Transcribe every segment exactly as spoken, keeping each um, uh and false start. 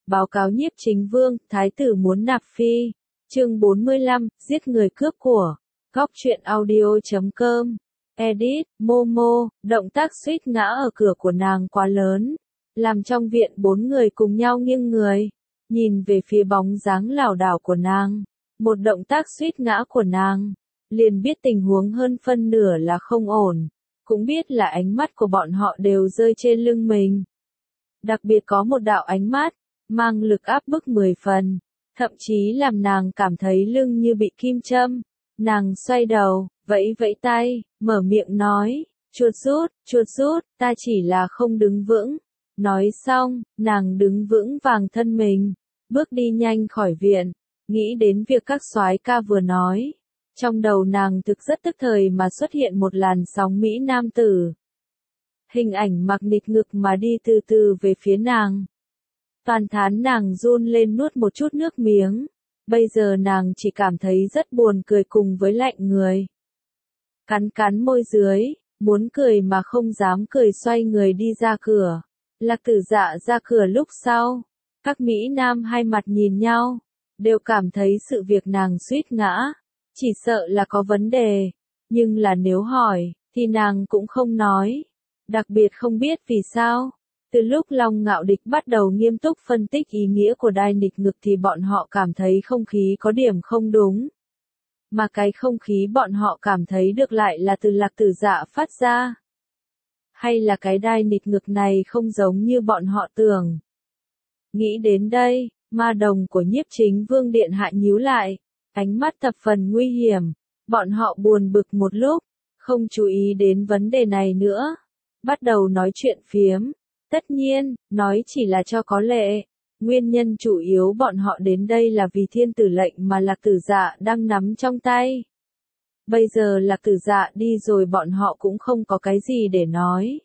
Báo cáo nhiếp chính vương, thái tử muốn nạp phi. Chương bốn mươi lăm, giết người cướp của. Góc truyện audio chấm com. Edit, Momo, động tác suýt ngã ở cửa của nàng quá lớn, làm trong viện bốn người cùng nhau nghiêng người, nhìn về phía bóng dáng lảo đảo của nàng. Một động tác suýt ngã của nàng, liền biết tình huống hơn phân nửa là không ổn, cũng biết là ánh mắt của bọn họ đều rơi trên lưng mình. Đặc biệt có một đạo ánh mắt, mang lực áp bức mười phần, thậm chí làm nàng cảm thấy lưng như bị kim châm. Nàng xoay đầu, vẫy vẫy tay, mở miệng nói, chuột rút, chuột rút, ta chỉ là không đứng vững. Nói xong, nàng đứng vững vàng thân mình, bước đi nhanh khỏi viện, nghĩ đến việc các soái ca vừa nói. Trong đầu nàng thực rất tức thời mà xuất hiện một làn sóng Mỹ nam tử. Hình ảnh mặc nịt ngực mà đi từ từ về phía nàng. Toàn thán nàng run lên nuốt một chút nước miếng. Bây giờ nàng chỉ cảm thấy rất buồn cười cùng với lạnh người. Cắn cắn môi dưới, muốn cười mà không dám cười xoay người đi ra cửa. Lạc Tử Dạ ra cửa lúc sau. Các Mỹ Nam hai mặt nhìn nhau, đều cảm thấy sự việc nàng suýt ngã. Chỉ sợ là có vấn đề, nhưng là nếu hỏi, thì nàng cũng không nói. Đặc biệt không biết vì sao. Từ lúc Long Ngạo Địch bắt đầu nghiêm túc phân tích ý nghĩa của đai nịt ngực thì bọn họ cảm thấy không khí có điểm không đúng. Mà cái không khí bọn họ cảm thấy được lại là từ Lạc Tử Dạ phát ra. Hay là cái đai nịt ngực này không giống như bọn họ tưởng. Nghĩ đến đây, ma đồng của nhiếp chính vương điện hạ nhíu lại, ánh mắt thập phần nguy hiểm. Bọn họ buồn bực một lúc, không chú ý đến vấn đề này nữa. Bắt đầu nói chuyện phiếm. Tất nhiên, nói chỉ là cho có lệ. Nguyên nhân chủ yếu bọn họ đến đây là vì thiên tử lệnh mà Lạc Tử Dạ đang nắm trong tay. Bây giờ Lạc Tử Dạ đi rồi bọn họ cũng không có cái gì để nói.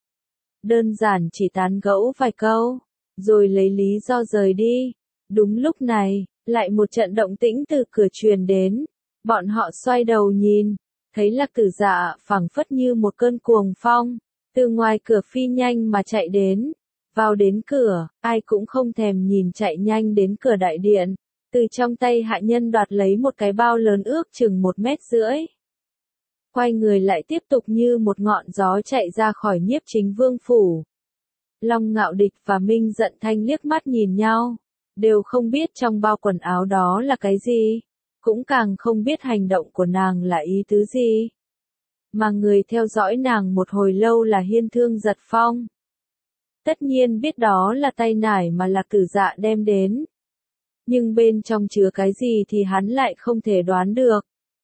Đơn giản chỉ tán gẫu vài câu, rồi lấy lý do rời đi. Đúng lúc này, lại một trận động tĩnh từ cửa truyền đến. Bọn họ xoay đầu nhìn, thấy Lạc Tử Dạ phảng phất như một cơn cuồng phong. Từ ngoài cửa phi nhanh mà chạy đến, vào đến cửa, ai cũng không thèm nhìn chạy nhanh đến cửa đại điện, từ trong tay hạ nhân đoạt lấy một cái bao lớn ước chừng một mét rưỡi. Quay người lại tiếp tục như một ngọn gió chạy ra khỏi nhiếp chính vương phủ. Long Ngạo Địch và Minh Giận Thanh liếc mắt nhìn nhau, đều không biết trong bao quần áo đó là cái gì, cũng càng không biết hành động của nàng là ý tứ gì. Mà người theo dõi nàng một hồi lâu là Hiên Thương Giật Phong. Tất nhiên biết đó là tay nải mà Lạc Tử Dạ đem đến. Nhưng bên trong chứa cái gì thì hắn lại không thể đoán được.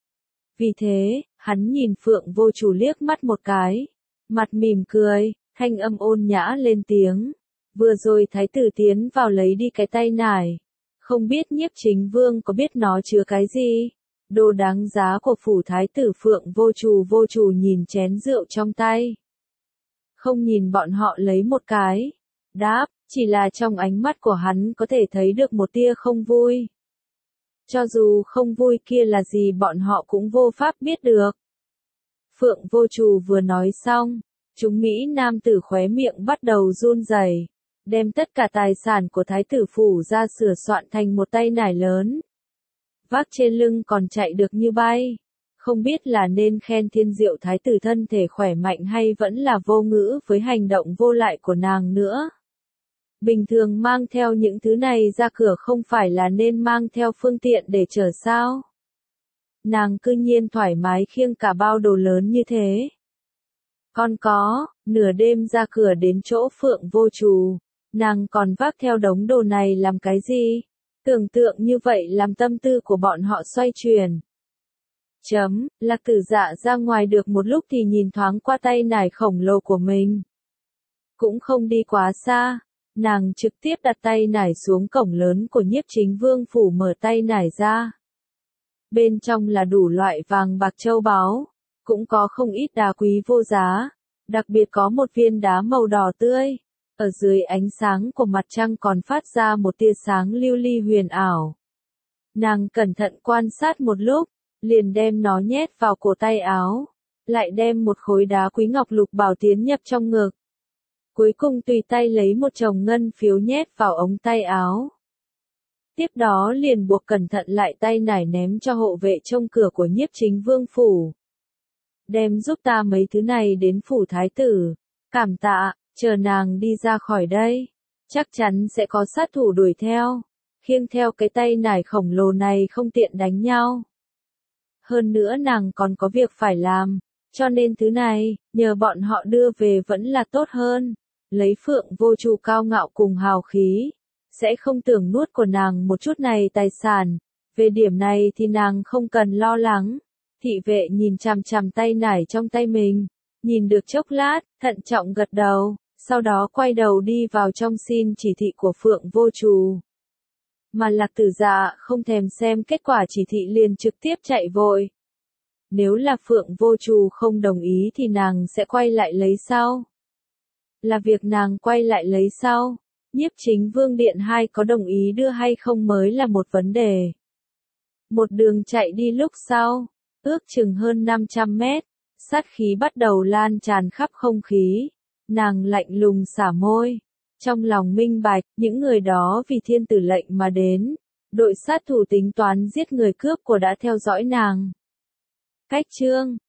Vì thế, hắn nhìn Phượng Vô Chủ liếc mắt một cái, mặt mỉm cười, thanh âm ôn nhã lên tiếng. Vừa rồi thái tử tiến vào lấy đi cái tay nải. Không biết nhiếp chính vương có biết nó chứa cái gì? Đồ đáng giá của phủ thái tử Phượng Vô Chủ vô chủ nhìn chén rượu trong tay. Không nhìn bọn họ lấy một cái. Đáp, chỉ là trong ánh mắt của hắn có thể thấy được một tia không vui. Cho dù không vui kia là gì bọn họ cũng vô pháp biết được. Phượng Vô Chủ vừa nói xong, chúng Mỹ nam tử khóe miệng bắt đầu run rẩy, đem tất cả tài sản của thái tử phủ ra sửa soạn thành một tay nải lớn. Vác trên lưng còn chạy được như bay. Không biết là nên khen Thiên Diệu thái tử thân thể khỏe mạnh hay vẫn là vô ngữ với hành động vô lại của nàng nữa. Bình thường mang theo những thứ này ra cửa không phải là nên mang theo phương tiện để chở sao? Nàng cư nhiên thoải mái khiêng cả bao đồ lớn như thế. Còn có, nửa đêm ra cửa đến chỗ Phượng Vô Chủ, nàng còn vác theo đống đồ này làm cái gì? Tưởng tượng như vậy làm tâm tư của bọn họ xoay chuyển. Chấm, Lạc Tử Dạ ra ngoài được một lúc thì nhìn thoáng qua tay nải khổng lồ của mình. Cũng không đi quá xa, nàng trực tiếp đặt tay nải xuống cổng lớn của nhiếp chính vương phủ mở tay nải ra. Bên trong là đủ loại vàng bạc châu báu, cũng có không ít đá quý vô giá, đặc biệt có một viên đá màu đỏ tươi. Ở dưới ánh sáng của mặt trăng còn phát ra một tia sáng lưu ly huyền ảo. Nàng cẩn thận quan sát một lúc, liền đem nó nhét vào cổ tay áo, lại đem một khối đá quý ngọc lục bảo tiến nhập trong ngực. cuối cùng tùy tay lấy một chồng ngân phiếu nhét vào ống tay áo. Tiếp đó liền buộc cẩn thận lại tay nải ném cho hộ vệ trông cửa của Nhiếp Chính Vương phủ. Đem giúp ta mấy thứ này đến phủ thái tử. Cảm tạ, chờ nàng đi ra khỏi đây. Chắc chắn sẽ có sát thủ đuổi theo. Khiêng theo cái tay nải khổng lồ này không tiện đánh nhau. Hơn nữa nàng còn có việc phải làm. Cho nên thứ này, nhờ bọn họ đưa về vẫn là tốt hơn. Lấy Phượng Vô Trù cao ngạo cùng hào khí. Sẽ không tưởng nuốt của nàng một chút này tài sản. Về điểm này thì nàng không cần lo lắng. Thị vệ nhìn chằm chằm tay nải trong tay mình. Nhìn được chốc lát, thận trọng gật đầu. Sau đó quay đầu đi vào trong xin chỉ thị của Phượng Vô Trù. Mà Lạc Tử Dạ không thèm xem kết quả chỉ thị liền trực tiếp chạy vội. Nếu là Phượng Vô Trù không đồng ý thì nàng sẽ quay lại lấy sau. Là việc nàng quay lại lấy sau. Nhiếp Chính Vương Điện hai có đồng ý đưa hay không mới là một vấn đề. Một đường chạy đi lúc sau, ước chừng hơn năm trăm mét, sát khí bắt đầu lan tràn khắp không khí. Nàng lạnh lùng xả môi. Trong lòng minh bạch, những người đó vì thiên tử lệnh mà đến. Đội sát thủ tính toán giết người cướp của đã theo dõi nàng. Cách chương